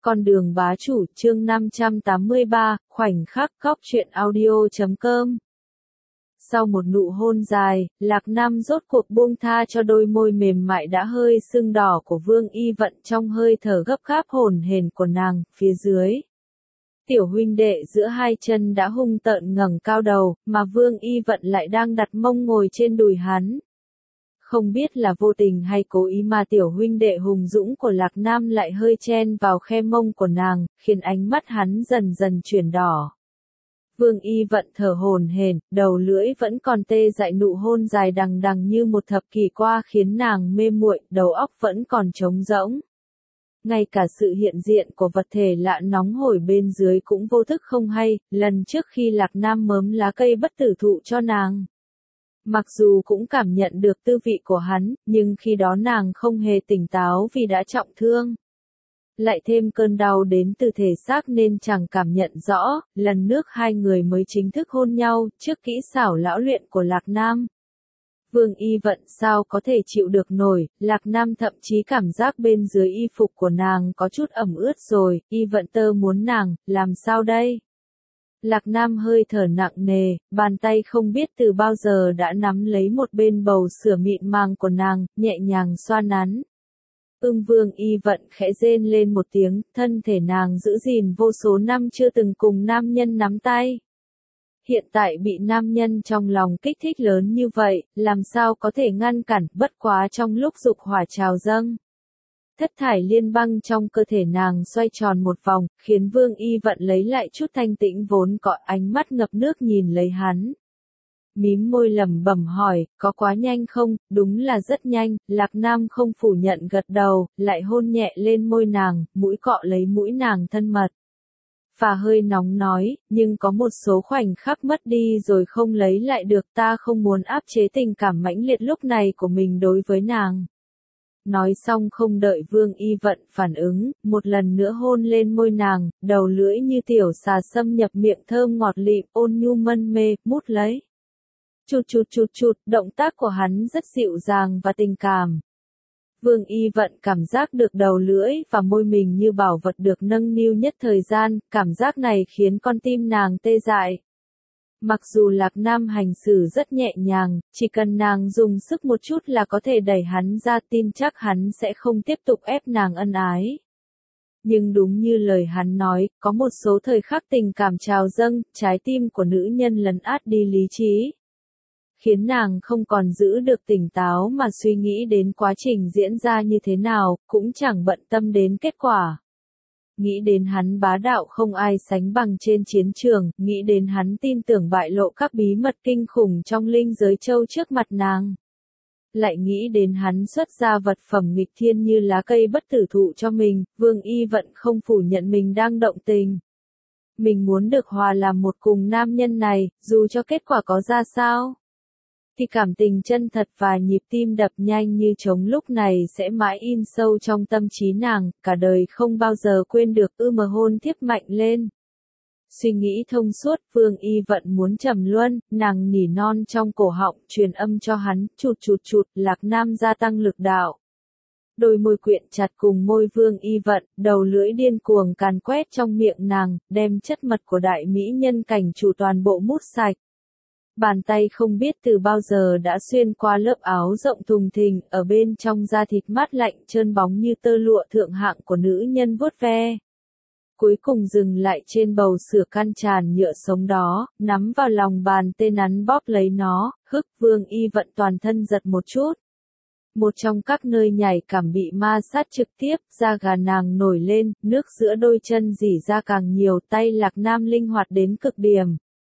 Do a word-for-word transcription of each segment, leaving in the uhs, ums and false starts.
Con đường bá chủ chương năm trăm tám mươi ba, khoảnh khắc góc truyện audio chấm com. Sau một nụ hôn dài, Lạc Nam rốt cuộc buông tha cho đôi môi mềm mại đã hơi sưng đỏ của Vương Y Vận trong hơi thở gấp gáp hổn hển của nàng, phía dưới. Tiểu huynh đệ giữa hai chân đã hung tợn ngẩng cao đầu, mà Vương Y Vận lại đang đặt mông ngồi trên đùi hắn. Không biết là vô tình hay cố ý mà tiểu huynh đệ hùng dũng của Lạc Nam lại hơi chen vào khe mông của nàng, khiến ánh mắt hắn dần dần chuyển đỏ. Vương Y Vận thở hổn hển, đầu lưỡi vẫn còn tê dại, nụ hôn dài đằng đằng như một thập kỷ qua khiến nàng mê muội, đầu óc vẫn còn trống rỗng. Ngay cả sự hiện diện của vật thể lạ nóng hổi bên dưới cũng vô thức không hay, lần trước khi Lạc Nam mớm lá cây bất tử thụ cho nàng. Mặc dù cũng cảm nhận được tư vị của hắn, nhưng khi đó nàng không hề tỉnh táo vì đã trọng thương. Lại thêm cơn đau đến từ thể xác nên chẳng cảm nhận rõ, lần nước hai người mới chính thức hôn nhau, trước kỹ xảo lão luyện của Lạc Nam. Vương Y Vận sao có thể chịu được nổi, Lạc Nam thậm chí cảm giác bên dưới y phục của nàng có chút ẩm ướt rồi, Y Vận tơ muốn nàng, làm sao đây? Lạc Nam hơi thở nặng nề, bàn tay không biết từ bao giờ đã nắm lấy một bên bầu sữa mịn màng của nàng, nhẹ nhàng xoa nắn. Ưng Vương Y Vận khẽ rên lên một tiếng, thân thể nàng giữ gìn vô số năm chưa từng cùng nam nhân nắm tay. Hiện tại bị nam nhân trong lòng kích thích lớn như vậy, làm sao có thể ngăn cản, bất quá trong lúc dục hỏa trào dâng. Thất thải liên băng trong cơ thể nàng xoay tròn một vòng, khiến Vương Y Vận lấy lại chút thanh tĩnh vốn có, ánh mắt ngập nước nhìn lấy hắn. Mím môi lẩm bẩm hỏi, có quá nhanh không? Đúng là rất nhanh, Lạc Nam không phủ nhận gật đầu, lại hôn nhẹ lên môi nàng, mũi cọ lấy mũi nàng thân mật. Phà hơi nóng nói, nhưng có một số khoảnh khắc mất đi rồi không lấy lại được, ta không muốn áp chế tình cảm mãnh liệt lúc này của mình đối với nàng. Nói xong không đợi Vương Y Vận phản ứng, một lần nữa hôn lên môi nàng, đầu lưỡi như tiểu xà xâm nhập miệng thơm ngọt lịm, ôn nhu mân mê, mút lấy. Chụt chụt chụt chụt, động tác của hắn rất dịu dàng và tình cảm. Vương Y Vận cảm giác được đầu lưỡi và môi mình như bảo vật được nâng niu nhất thời gian, cảm giác này khiến con tim nàng tê dại. Mặc dù Lạc Nam hành xử rất nhẹ nhàng, chỉ cần nàng dùng sức một chút là có thể đẩy hắn ra, tin chắc hắn sẽ không tiếp tục ép nàng ân ái. Nhưng đúng như lời hắn nói, có một số thời khắc tình cảm trào dâng, trái tim của nữ nhân lấn át đi lý trí. Khiến nàng không còn giữ được tỉnh táo mà suy nghĩ đến quá trình diễn ra như thế nào, cũng chẳng bận tâm đến kết quả. Nghĩ đến hắn bá đạo không ai sánh bằng trên chiến trường, nghĩ đến hắn tin tưởng bại lộ các bí mật kinh khủng trong linh giới châu trước mặt nàng. Lại nghĩ đến hắn xuất ra vật phẩm nghịch thiên như lá cây bất tử thụ cho mình, Vương Y Vận không phủ nhận mình đang động tình. Mình muốn được hòa làm một cùng nam nhân này, dù cho kết quả có ra sao. Thì cảm tình chân thật và nhịp tim đập nhanh như trống lúc này sẽ mãi in sâu trong tâm trí nàng, cả đời không bao giờ quên được, ư mờ hôn thiếp mạnh lên. Suy nghĩ thông suốt, Vương Y Vận muốn trầm luân, nàng nỉ non trong cổ họng, truyền âm cho hắn, chụt chụt chụt, Lạc Nam gia tăng lực đạo. Đôi môi quyện chặt cùng môi Vương Y Vận, đầu lưỡi điên cuồng càn quét trong miệng nàng, đem chất mật của đại mỹ nhân cảnh chủ toàn bộ mút sạch. Bàn tay không biết từ bao giờ đã xuyên qua lớp áo rộng thùng thình, ở bên trong da thịt mát lạnh trơn bóng như tơ lụa thượng hạng của nữ nhân vuốt ve. Cuối cùng dừng lại trên bầu sữa căn tràn nhựa sống đó, nắm vào lòng bàn tay nắn bóp lấy nó, hức. Vương Y Vận toàn thân giật một chút. Một trong các nơi nhạy cảm bị ma sát trực tiếp, da gà nàng nổi lên, nước giữa đôi chân rỉ ra càng nhiều, tay Lạc Nam linh hoạt đến cực điểm.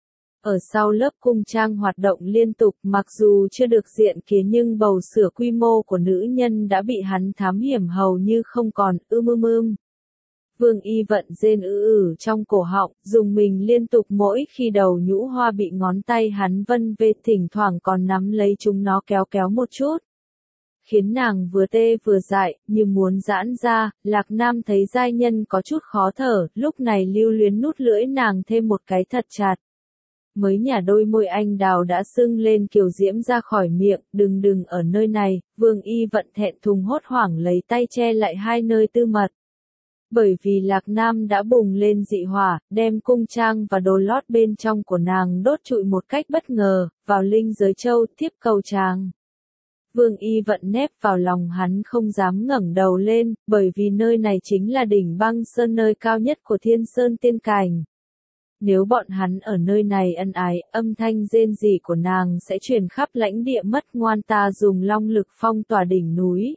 Ở sau lớp cung trang hoạt động liên tục, mặc dù chưa được diện kiến nhưng bầu sữa quy mô của nữ nhân đã bị hắn thám hiểm hầu như không còn, ưm ưm ưm. Vương Y Vận rên ư ử trong cổ họng, dùng mình liên tục mỗi khi đầu nhũ hoa bị ngón tay hắn vân về, thỉnh thoảng còn nắm lấy chúng nó kéo kéo một chút. Khiến nàng vừa tê vừa dại, như muốn giãn ra, Lạc Nam thấy giai nhân có chút khó thở, lúc này lưu luyến nút lưỡi nàng thêm một cái thật chặt. Mới nhả đôi môi anh đào đã sưng lên kiều diễm ra khỏi miệng, đừng đừng ở nơi này, Vương Y Vận thẹn thùng hốt hoảng lấy tay che lại hai nơi tư mật. Bởi vì Lạc Nam đã bùng lên dị hỏa, đem cung trang và đồ lót bên trong của nàng đốt trụi một cách bất ngờ, vào linh giới châu, tiếp cầu chàng. Vương Y Vận nép vào lòng hắn không dám ngẩng đầu lên, bởi vì nơi này chính là đỉnh băng sơn, nơi cao nhất của Thiên Sơn Tiên Cảnh. Nếu bọn hắn ở nơi này ân ái, âm thanh rên rỉ của nàng sẽ truyền khắp lãnh địa, mất ngoan, ta dùng long lực phong tỏa đỉnh núi.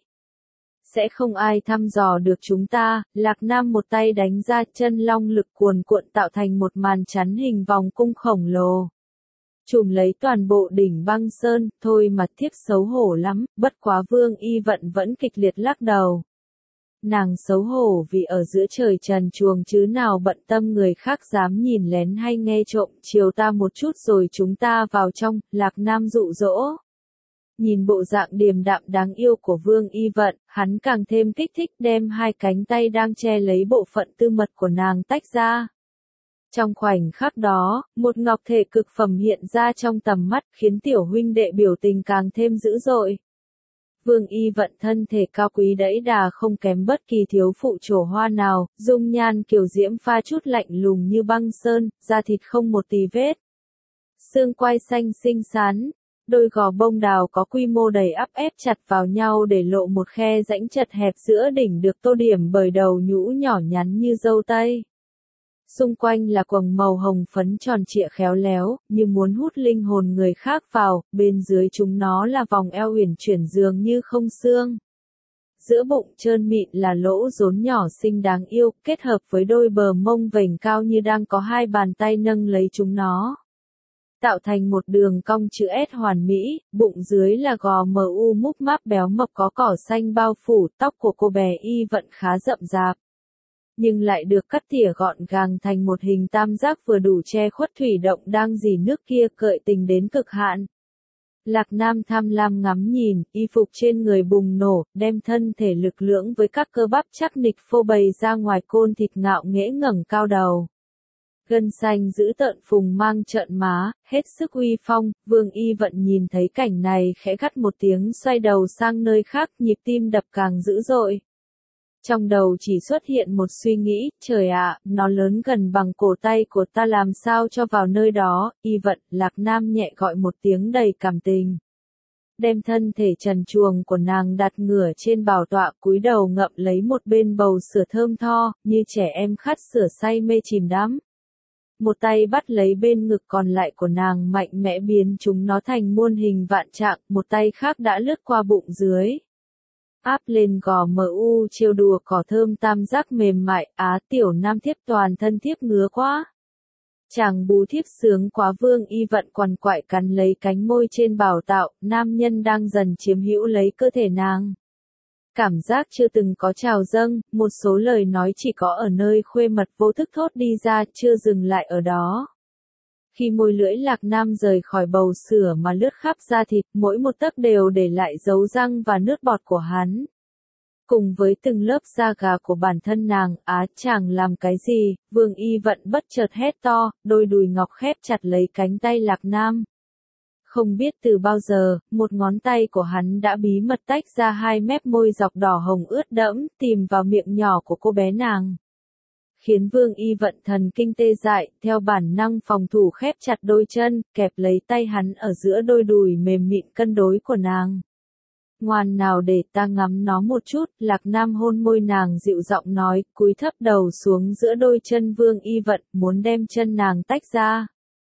Sẽ không ai thăm dò được chúng ta. Lạc Nam một tay đánh ra, chân long lực cuồn cuộn tạo thành một màn chắn hình vòng cung khổng lồ. Trùm lấy toàn bộ đỉnh băng sơn, thôi mà tiếc xấu hổ lắm, bất quá Vương Y Vận vẫn kịch liệt lắc đầu. Nàng xấu hổ vì ở giữa trời trần truồng chứ nào bận tâm người khác dám nhìn lén hay nghe trộm, chiều ta một chút rồi chúng ta vào trong. Lạc Nam dụ dỗ. Nhìn bộ dạng điềm đạm đáng yêu của Vương Y Vận, hắn càng thêm kích thích, đem hai cánh tay đang che lấy bộ phận tư mật của nàng tách ra. Trong khoảnh khắc đó, một ngọc thể cực phẩm hiện ra trong tầm mắt, khiến tiểu huynh đệ biểu tình càng thêm dữ dội. Vương Y Vận thân thể cao quý đẫy đà không kém bất kỳ thiếu phụ trổ hoa nào, dung nhan kiều diễm pha chút lạnh lùng như băng sơn, da thịt không một tì vết. Xương quai xanh xinh xắn, đôi gò bông đào có quy mô đầy ắp ép chặt vào nhau để lộ một khe rãnh chật hẹp giữa đỉnh, được tô điểm bởi đầu nhũ nhỏ nhắn như dâu tây. Xung quanh là quầng màu hồng phấn tròn trịa khéo léo, như muốn hút linh hồn người khác vào, bên dưới chúng nó là vòng eo uyển chuyển dường như không xương. Giữa bụng trơn mịn là lỗ rốn nhỏ xinh đáng yêu, kết hợp với đôi bờ mông vểnh cao như đang có hai bàn tay nâng lấy chúng nó. Tạo thành một đường cong chữ S hoàn mỹ, bụng dưới là gò mờ u múp máp béo mập có cỏ xanh bao phủ, tóc của cô bé Y Vận khá rậm rạp. Nhưng lại được cắt tỉa gọn gàng thành một hình tam giác vừa đủ che khuất thủy động đang rỉ nước kia, cợi tình đến cực hạn. Lạc Nam tham lam ngắm nhìn, y phục trên người bùng nổ, đem thân thể lực lưỡng với các cơ bắp chắc nịch phô bày ra ngoài, côn thịt ngạo nghễ ngẩng cao đầu. Gân xanh giữ tợn phùng mang trợn má, hết sức uy phong. Vương Y Vận nhìn thấy cảnh này khẽ gắt một tiếng, xoay đầu sang nơi khác, nhịp tim đập càng dữ dội. Trong đầu chỉ xuất hiện một suy nghĩ, trời ạ, nó lớn gần bằng cổ tay của ta, làm sao cho vào nơi đó. Y Vận, Lạc Nam nhẹ gọi một tiếng đầy cảm tình. Đem thân thể trần truồng của nàng đặt ngửa trên bảo tọa, cúi đầu ngậm lấy một bên bầu sữa thơm tho, như trẻ em khát sữa say mê chìm đắm. Một tay bắt lấy bên ngực còn lại của nàng, mạnh mẽ biến chúng nó thành muôn hình vạn trạng, một tay khác đã lướt qua bụng dưới. Áp lên gò mờ u, trêu đùa cỏ thơm tam giác mềm mại. Á, tiểu nam thiếp toàn thân thiếp ngứa quá. Chàng bú thiếp sướng quá. Vương Y Vận quằn quại cắn lấy cánh môi trên bảo tạo, nam nhân đang dần chiếm hữu lấy cơ thể nàng. Cảm giác chưa từng có trào dâng, một số lời nói chỉ có ở nơi khuê mật vô thức thốt đi ra, chưa dừng lại ở đó. Khi môi lưỡi Lạc Nam rời khỏi bầu sữa mà lướt khắp da thịt, mỗi một tấc đều để lại dấu răng và nước bọt của hắn. Cùng với từng lớp da gà của bản thân nàng, á, chàng làm cái gì? Vương Y Vận bất chợt hét to, đôi đùi ngọc khép chặt lấy cánh tay Lạc Nam. Không biết từ bao giờ, một ngón tay của hắn đã bí mật tách ra hai mép môi dọc đỏ hồng ướt đẫm, tìm vào miệng nhỏ của cô bé nàng. Khiến Vương Y Vận thần kinh tê dại, theo bản năng phòng thủ khép chặt đôi chân, kẹp lấy tay hắn ở giữa đôi đùi mềm mịn cân đối của nàng. Ngoan nào, để ta ngắm nó một chút. Lạc Nam hôn môi nàng dịu giọng nói, cúi thấp đầu xuống giữa đôi chân Vương Y Vận, muốn đem chân nàng tách ra.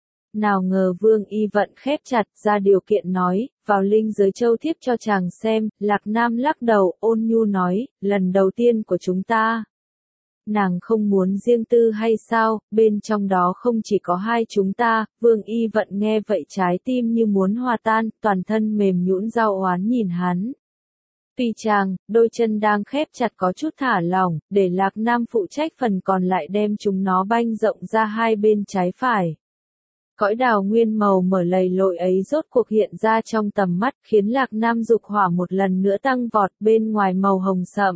Nào ngờ Vương Y Vận khép chặt ra điều kiện nói, vào linh giới châu thiếp cho chàng xem. Lạc Nam lắc đầu, ôn nhu nói, lần đầu tiên của chúng ta. Nàng không muốn riêng tư hay sao, bên trong đó không chỉ có hai chúng ta. Vương Y Vận nghe vậy trái tim như muốn hòa tan, toàn thân mềm nhũn giao oán nhìn hắn. Tuy chàng, đôi chân đang khép chặt có chút thả lỏng, để Lạc Nam phụ trách phần còn lại đem chúng nó banh rộng ra hai bên trái phải. Cõi đào nguyên màu mở lầy lội ấy rốt cuộc hiện ra trong tầm mắt, khiến Lạc Nam dục hỏa một lần nữa tăng vọt. Bên ngoài màu hồng sậm,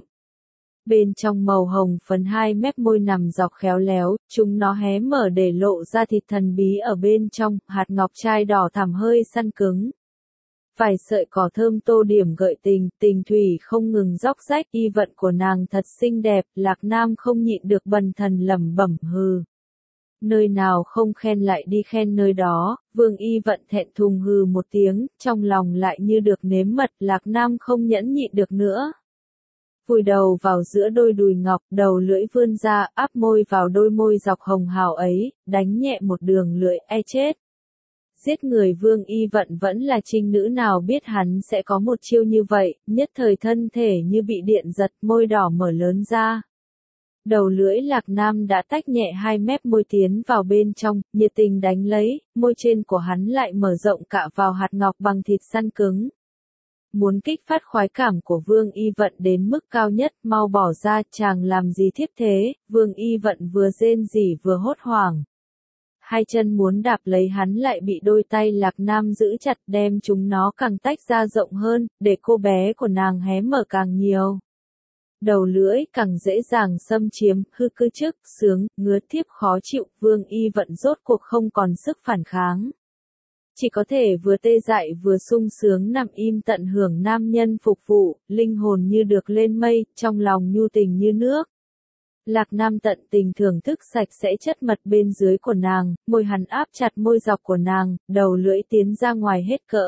bên trong màu hồng phấn, hai mép môi nằm dọc khéo léo, chúng nó hé mở để lộ ra thịt thần bí ở bên trong, hạt ngọc trai đỏ thẳm hơi săn cứng. Vài sợi cỏ thơm tô điểm gợi tình, tình thủy không ngừng róc rách, y vận của nàng thật xinh đẹp, Lạc Nam không nhịn được bần thần lẩm bẩm hừ. Nơi nào không khen lại đi khen nơi đó, Vương Y Vận thẹn thùng hừ một tiếng, trong lòng lại như được nếm mật, Lạc Nam không nhẫn nhịn được nữa. Vùi đầu vào giữa đôi đùi ngọc, đầu lưỡi vươn ra, áp môi vào đôi môi dọc hồng hào ấy, đánh nhẹ một đường lưỡi, e chết. Giết người Vương Y Vận vẫn là trinh nữ nào biết hắn sẽ có một chiêu như vậy, nhất thời thân thể như bị điện giật, môi đỏ mở lớn ra. Đầu lưỡi Lạc Nam đã tách nhẹ hai mép môi tiến vào bên trong, nhiệt tình đánh lấy, môi trên của hắn lại mở rộng cả vào hạt ngọc bằng thịt săn cứng. Muốn kích phát khoái cảm của Vương Y Vận đến mức cao nhất, mau bỏ ra, chàng làm gì thiếp thế, Vương Y Vận vừa rên rỉ vừa hốt hoảng. Hai chân muốn đạp lấy hắn lại bị đôi tay Lạc Nam giữ chặt đem chúng nó càng tách ra rộng hơn, để cô bé của nàng hé mở càng nhiều. Đầu lưỡi càng dễ dàng xâm chiếm, hư cư chức, sướng, ngứa tiếp khó chịu, Vương Y Vận rốt cuộc không còn sức phản kháng. Chỉ có thể vừa tê dại vừa sung sướng nằm im tận hưởng nam nhân phục vụ, linh hồn như được lên mây, trong lòng nhu tình như nước. Lạc Nam tận tình thưởng thức sạch sẽ chất mật bên dưới của nàng, môi hắn áp chặt môi dọc của nàng, đầu lưỡi tiến ra ngoài hết cỡ.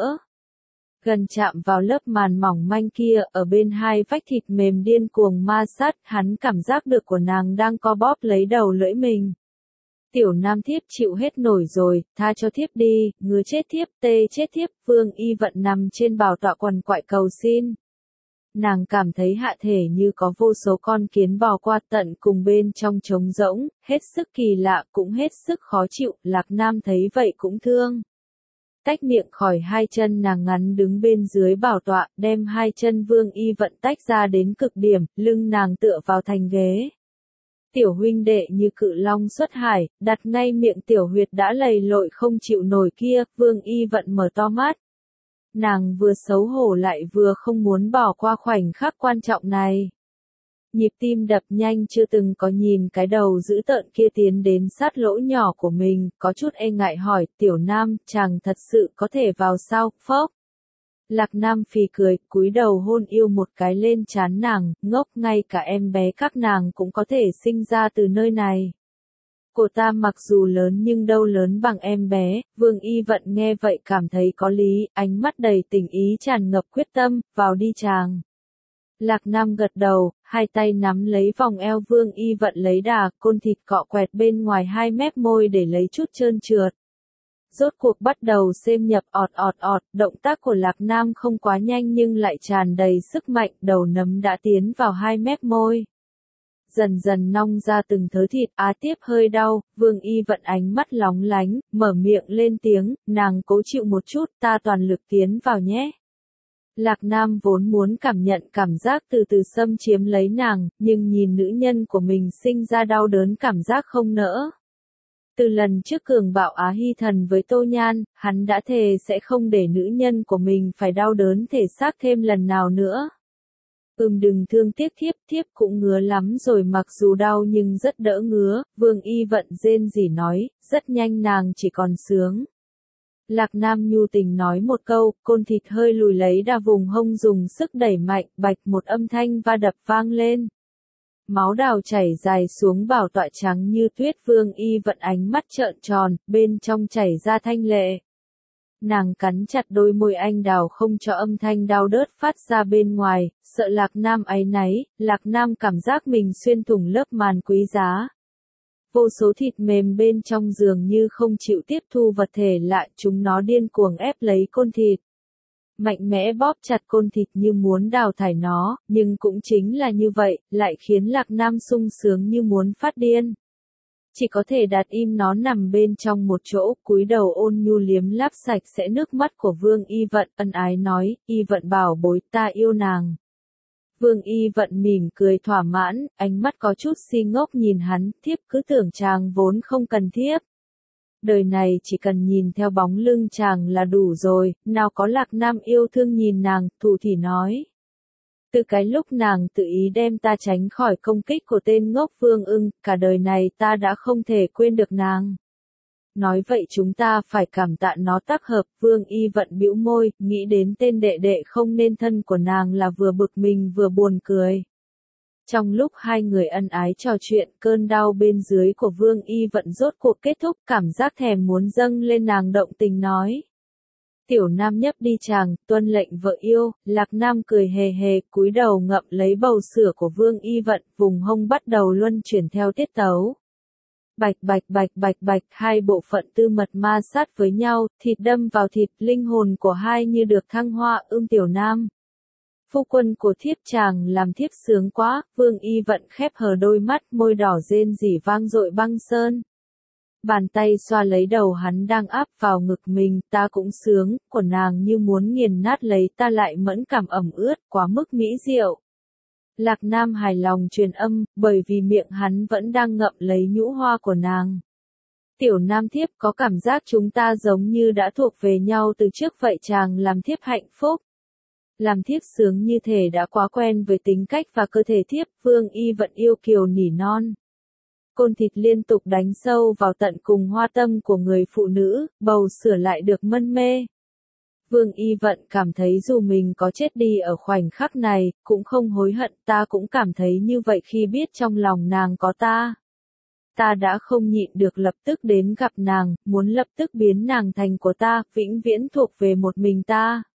Gần chạm vào lớp màn mỏng manh kia, ở bên hai vách thịt mềm điên cuồng ma sát, hắn cảm giác được của nàng đang co bóp lấy đầu lưỡi mình. Tiểu Nam thiếp chịu hết nổi rồi, tha cho thiếp đi, ngứa chết thiếp, tê chết thiếp, Vương Y Vận nằm trên bảo tọa quằn quại cầu xin. Nàng cảm thấy hạ thể như có vô số con kiến bò qua tận cùng bên trong trống rỗng, hết sức kỳ lạ cũng hết sức khó chịu, Lạc Nam thấy vậy cũng thương. Tách miệng khỏi hai chân nàng ngắn đứng bên dưới bảo tọa, đem hai chân Vương Y Vận tách ra đến cực điểm, lưng nàng tựa vào thành ghế. Tiểu huynh đệ như cự long xuất hải, đặt ngay miệng tiểu huyệt đã lầy lội không chịu nổi kia, Vương Y Vận mở to mắt. Nàng vừa xấu hổ lại vừa không muốn bỏ qua khoảnh khắc quan trọng này. Nhịp tim đập nhanh chưa từng có nhìn cái đầu dữ tợn kia tiến đến sát lỗ nhỏ của mình, có chút e ngại hỏi, Tiểu Nam, chàng thật sự có thể vào sao, phốc. Lạc Nam phì cười, cúi đầu hôn yêu một cái lên trán nàng, ngốc, ngay cả em bé các nàng cũng có thể sinh ra từ nơi này. Cô ta mặc dù lớn nhưng đâu lớn bằng em bé, Vương Y Vận nghe vậy cảm thấy có lý, ánh mắt đầy tình ý tràn ngập quyết tâm, vào đi chàng. Lạc Nam gật đầu, hai tay nắm lấy vòng eo Vương Y Vận lấy đà, côn thịt cọ quẹt bên ngoài hai mép môi để lấy chút trơn trượt. Rốt cuộc bắt đầu xêm nhập ọt ọt ọt, động tác của Lạc Nam không quá nhanh nhưng lại tràn đầy sức mạnh, đầu nấm đã tiến vào hai mép môi. Dần dần nong ra từng thớ thịt, á tiếp hơi đau, Vương Y Vận ánh mắt lóng lánh, mở miệng lên tiếng, nàng cố chịu một chút, ta toàn lực tiến vào nhé. Lạc Nam vốn muốn cảm nhận cảm giác từ từ xâm chiếm lấy nàng, nhưng nhìn nữ nhân của mình sinh ra đau đớn cảm giác không nỡ. Từ lần trước cường bạo Á Hy Thần với Tô Nhan, hắn đã thề sẽ không để nữ nhân của mình phải đau đớn thể xác thêm lần nào nữa. Ừm đừng thương tiếc thiếp, thiếp cũng ngứa lắm rồi, mặc dù đau nhưng rất đỡ ngứa, Vương Y Vận rên rỉ nói, rất nhanh nàng chỉ còn sướng. Lạc Nam nhu tình nói một câu, côn thịt hơi lùi lấy đà vùng hông dùng sức đẩy mạnh, bạch một âm thanh va đập vang lên. Máu đào chảy dài xuống bảo tọa trắng như tuyết, Vương Y Vận ánh mắt trợn tròn, bên trong chảy ra thanh lệ. Nàng cắn chặt đôi môi anh đào không cho âm thanh đau đớt phát ra bên ngoài, sợ Lạc Nam áy náy, Lạc Nam cảm giác mình xuyên thủng lớp màn quý giá. Vô số thịt mềm bên trong dường như không chịu tiếp thu vật thể lạ, chúng nó điên cuồng ép lấy côn thịt. Mạnh mẽ bóp chặt côn thịt như muốn đào thải nó, nhưng cũng chính là như vậy, lại khiến Lạc Nam sung sướng như muốn phát điên. Chỉ có thể đặt im nó nằm bên trong một chỗ, cúi đầu ôn nhu liếm láp sạch sẽ nước mắt của Vương Y Vận, ân ái nói, Y Vận bảo bối, ta yêu nàng. Vương Y Vận mỉm cười thỏa mãn, ánh mắt có chút si ngốc nhìn hắn, thiếp cứ tưởng chàng vốn không cần thiếp. Đời này chỉ cần nhìn theo bóng lưng chàng là đủ rồi, nào có Lạc Nam yêu thương nhìn nàng, thủ thỉ nói. Từ cái lúc nàng tự ý đem ta tránh khỏi công kích của tên ngốc Vương Ưng, cả đời này ta đã không thể quên được nàng. Nói vậy chúng ta phải cảm tạ nó tác hợp, Vương Y Vận bĩu môi, nghĩ đến tên đệ đệ không nên thân của nàng là vừa bực mình vừa buồn cười. Trong lúc hai người ân ái trò chuyện, cơn đau bên dưới của Vương Y Vận rốt cuộc kết thúc, cảm giác thèm muốn dâng lên, nàng động tình nói. Tiểu Nam nhấp đi chàng, tuân lệnh vợ yêu. Lạc Nam cười hề hề, cúi đầu ngậm lấy bầu sữa của Vương Y Vận, vùng hông bắt đầu luân chuyển theo tiết tấu. Bạch bạch bạch bạch bạch, hai bộ phận tư mật ma sát với nhau, thịt đâm vào thịt, linh hồn của hai như được thăng hoa. Ưm Tiểu Nam, phu quân của thiếp chàng làm thiếp sướng quá. Vương Y Vận khép hờ đôi mắt, môi đỏ rên rỉ vang dội băng sơn. Bàn tay xoa lấy đầu hắn đang áp vào ngực mình, ta cũng sướng, của nàng như muốn nghiền nát lấy ta, lại mẫn cảm ẩm ướt, quá mức mỹ diệu. Lạc Nam hài lòng truyền âm, bởi vì miệng hắn vẫn đang ngậm lấy nhũ hoa của nàng. Tiểu Nam thiếp có cảm giác chúng ta giống như đã thuộc về nhau từ trước vậy, chàng làm thiếp hạnh phúc. Làm thiếp sướng như thể đã quá quen với tính cách và cơ thể thiếp. Vương Y Vận yêu kiều nỉ non. Côn thịt liên tục đánh sâu vào tận cùng hoa tâm của người phụ nữ, bầu sữa lại được mân mê. Vương Y Vận cảm thấy dù mình có chết đi ở khoảnh khắc này, cũng không hối hận, ta cũng cảm thấy như vậy khi biết trong lòng nàng có ta. Ta đã không nhịn được lập tức đến gặp nàng, muốn lập tức biến nàng thành của ta, vĩnh viễn thuộc về một mình ta.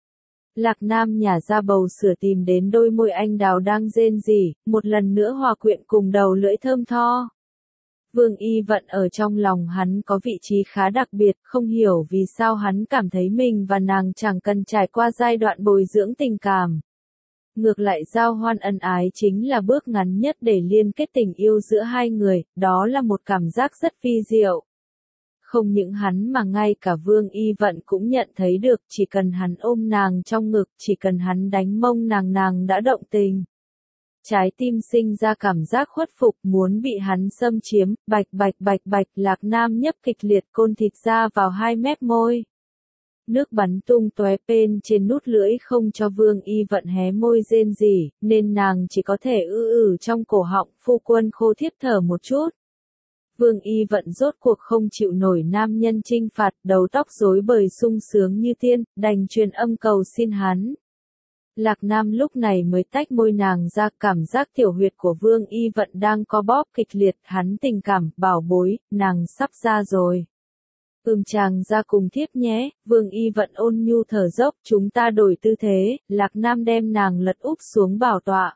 Lạc Nam nhả ra bầu sữa tìm đến đôi môi anh đào đang rên rỉ, một lần nữa hòa quyện cùng đầu lưỡi thơm tho. Vương Y Vận ở trong lòng hắn có vị trí khá đặc biệt, không hiểu vì sao hắn cảm thấy mình và nàng chẳng cần trải qua giai đoạn bồi dưỡng tình cảm. Ngược lại giao hoan ân ái chính là bước ngắn nhất để liên kết tình yêu giữa hai người, đó là một cảm giác rất vi diệu. Không những hắn mà ngay cả Vương Y Vận cũng nhận thấy được, chỉ cần hắn ôm nàng trong ngực, chỉ cần hắn đánh mông nàng nàng đã động tình. Trái tim sinh ra cảm giác khuất phục, muốn bị hắn xâm chiếm. Bạch bạch bạch bạch, Lạc Nam nhấp kịch liệt, côn thịt ra vào hai mép môi. Nước bắn tung tóe bên trên nút lưỡi không cho Vương Y Vận hé môi rên rỉ, nên nàng chỉ có thể ư ử trong cổ họng. Phu quân khô thiếp thở một chút. Vương Y Vận rốt cuộc không chịu nổi nam nhân trinh phạt, đầu tóc rối bời sung sướng như tiên, đành truyền âm cầu xin hắn. Lạc Nam lúc này mới tách môi nàng ra, cảm giác tiểu huyệt của Vương Y Vận đang co bóp kịch liệt, hắn tình cảm, bảo bối, nàng sắp ra rồi. Ừm chàng ra cùng thiếp nhé. Vương Y Vận ôn nhu thở dốc, chúng ta đổi tư thế. Lạc Nam đem nàng lật úp xuống bảo tọa.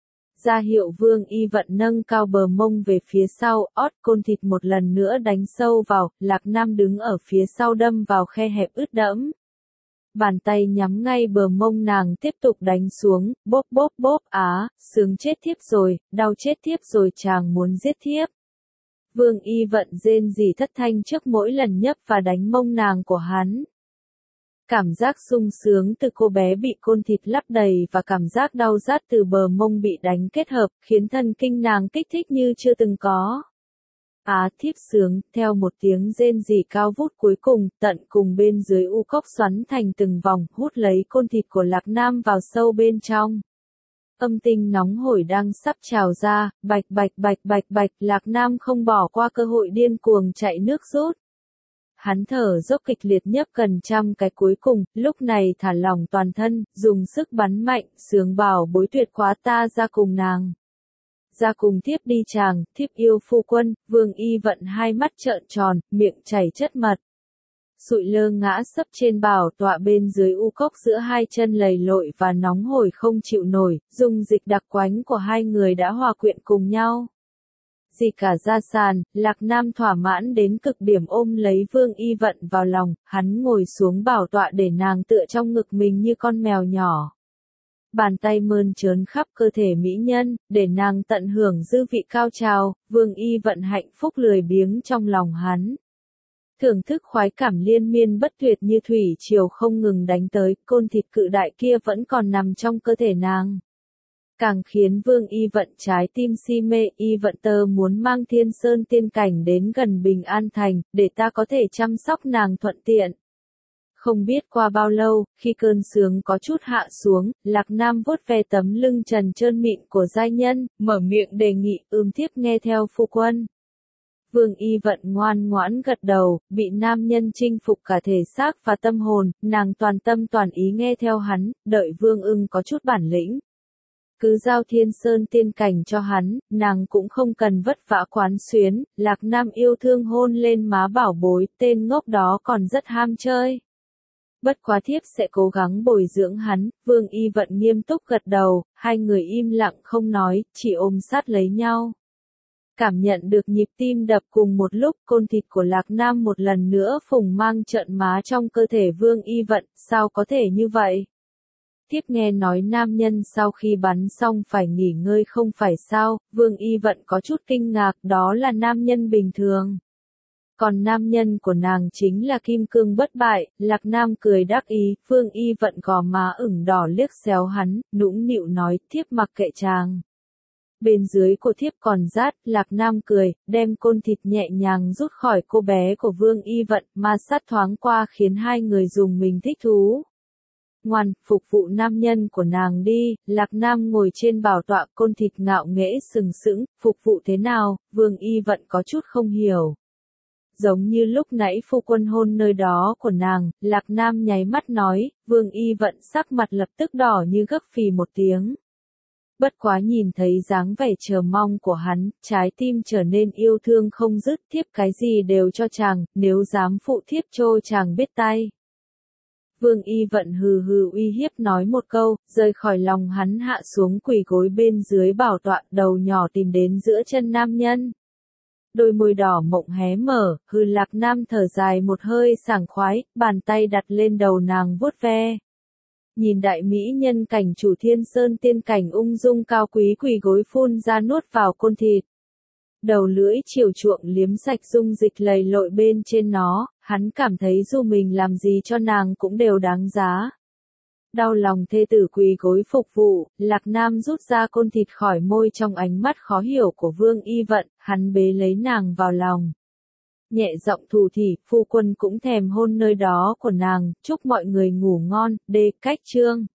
Ra hiệu Vương Y Vận nâng cao bờ mông về phía sau, ót côn thịt một lần nữa đánh sâu vào. Lạc Nam đứng ở phía sau đâm vào khe hẹp ướt đẫm. Bàn tay nhắm ngay bờ mông nàng tiếp tục đánh xuống, bóp bóp bóp. Á, sướng chết thiếp rồi, đau chết thiếp rồi, chàng muốn giết thiếp. Vương Y Vận rên rỉ thất thanh trước mỗi lần nhấp và đánh mông nàng của hắn. Cảm giác sung sướng từ cô bé bị côn thịt lắp đầy và cảm giác đau rát từ bờ mông bị đánh kết hợp, khiến thần kinh nàng kích thích như chưa từng có. Á thiếp sướng, theo một tiếng rên rỉ cao vút cuối cùng, tận cùng bên dưới u cốc xoắn thành từng vòng, hút lấy côn thịt của Lạc Nam vào sâu bên trong. Âm tinh nóng hổi đang sắp trào ra, bạch bạch bạch bạch bạch, Lạc Nam không bỏ qua cơ hội điên cuồng chạy nước rút. Hắn thở dốc kịch liệt nhấp gần trăm cái cuối cùng, lúc này thả lỏng toàn thân, dùng sức bắn mạnh, sướng bảo bối tuyệt quá, ta ra cùng nàng. Ra cùng thiếp đi chàng, thiếp yêu phu quân. Vương Y Vận hai mắt trợn tròn, miệng chảy chất mật. Sụi lơ ngã sấp trên bảo tọa bên dưới u cốc giữa hai chân lầy lội và nóng hổi không chịu nổi, dung dịch đặc quánh của hai người đã hòa quyện cùng nhau. Gì cả ra sàn, Lạc Nam thỏa mãn đến cực điểm ôm lấy Vương Y Vận vào lòng, hắn ngồi xuống bảo tọa để nàng tựa trong ngực mình như con mèo nhỏ. Bàn tay mơn trớn khắp cơ thể mỹ nhân, để nàng tận hưởng dư vị cao trào. Vương Y Vận hạnh phúc lười biếng trong lòng hắn. Thưởng thức khoái cảm liên miên bất tuyệt như thủy triều không ngừng đánh tới, côn thịt cự đại kia vẫn còn nằm trong cơ thể nàng. Càng khiến Vương Y Vận trái tim si mê. Y Vận tơ muốn mang Thiên Sơn tiên cảnh đến gần Bình An Thành, để ta có thể chăm sóc nàng thuận tiện. Không biết qua bao lâu, khi cơn sướng có chút hạ xuống, Lạc Nam vuốt ve tấm lưng trần trơn mịn của giai nhân, mở miệng đề nghị, ưm thiếp nghe theo phu quân. Vương Y Vận ngoan ngoãn gật đầu, bị nam nhân chinh phục cả thể xác và tâm hồn, nàng toàn tâm toàn ý nghe theo hắn, đợi Vương Ưng có chút bản lĩnh. Cứ giao Thiên Sơn tiên cảnh cho hắn, nàng cũng không cần vất vả quán xuyến, Lạc Nam yêu thương hôn lên má bảo bối, tên ngốc đó còn rất ham chơi. Bất quá thiếp sẽ cố gắng bồi dưỡng hắn, Vương Y Vận nghiêm túc gật đầu, hai người im lặng không nói, chỉ ôm sát lấy nhau. Cảm nhận được nhịp tim đập cùng một lúc, côn thịt của Lạc Nam một lần nữa phùng mang trợn má trong cơ thể Vương Y Vận, sao có thể như vậy? Tiếp nghe nói nam nhân sau khi bắn xong phải nghỉ ngơi không phải sao, Vương Y Vận có chút kinh ngạc, đó là nam nhân bình thường. Còn nam nhân của nàng chính là kim cương bất bại, Lạc Nam cười đắc ý, Vương Y Vận gò má ửng đỏ liếc xéo hắn, nũng nịu nói, thiếp mặc kệ chàng. Bên dưới của thiếp còn rát, Lạc Nam cười, đem côn thịt nhẹ nhàng rút khỏi cô bé của Vương Y Vận, ma sát thoáng qua khiến hai người dùng mình thích thú. Ngoan, phục vụ nam nhân của nàng đi, Lạc Nam ngồi trên bảo tọa côn thịt ngạo nghễ sừng sững, phục vụ thế nào, Vương Y Vận có chút không hiểu. Giống như lúc nãy phu quân hôn nơi đó của nàng, Lạc Nam nháy mắt nói, Vương Y Vận sắc mặt lập tức đỏ như gấp phì một tiếng. Bất quá nhìn thấy dáng vẻ chờ mong của hắn, trái tim trở nên yêu thương không dứt, thiếp cái gì đều cho chàng, nếu dám phụ thiếp trô chàng biết tay. Vương Y Vận hừ hừ uy hiếp nói một câu, rời khỏi lòng hắn hạ xuống quỳ gối bên dưới bảo tọa, đầu nhỏ tìm đến giữa chân nam nhân. Đôi môi đỏ mộng hé mở, hừ Lạc Nam thở dài một hơi sảng khoái, bàn tay đặt lên đầu nàng vuốt ve. Nhìn đại mỹ nhân cảnh chủ Thiên Sơn tiên cảnh ung dung cao quý quỳ gối phun ra nuốt vào côn thịt. Đầu lưỡi chiều chuộng liếm sạch dung dịch lầy lội bên trên nó, hắn cảm thấy dù mình làm gì cho nàng cũng đều đáng giá. Đau lòng thê tử quỳ gối phục vụ, Lạc Nam rút ra côn thịt khỏi môi trong ánh mắt khó hiểu của Vương Y Vận, hắn bế lấy nàng vào lòng. Nhẹ giọng thủ thỉ, phu quân cũng thèm hôn nơi đó của nàng, chúc mọi người ngủ ngon, đê cách chương.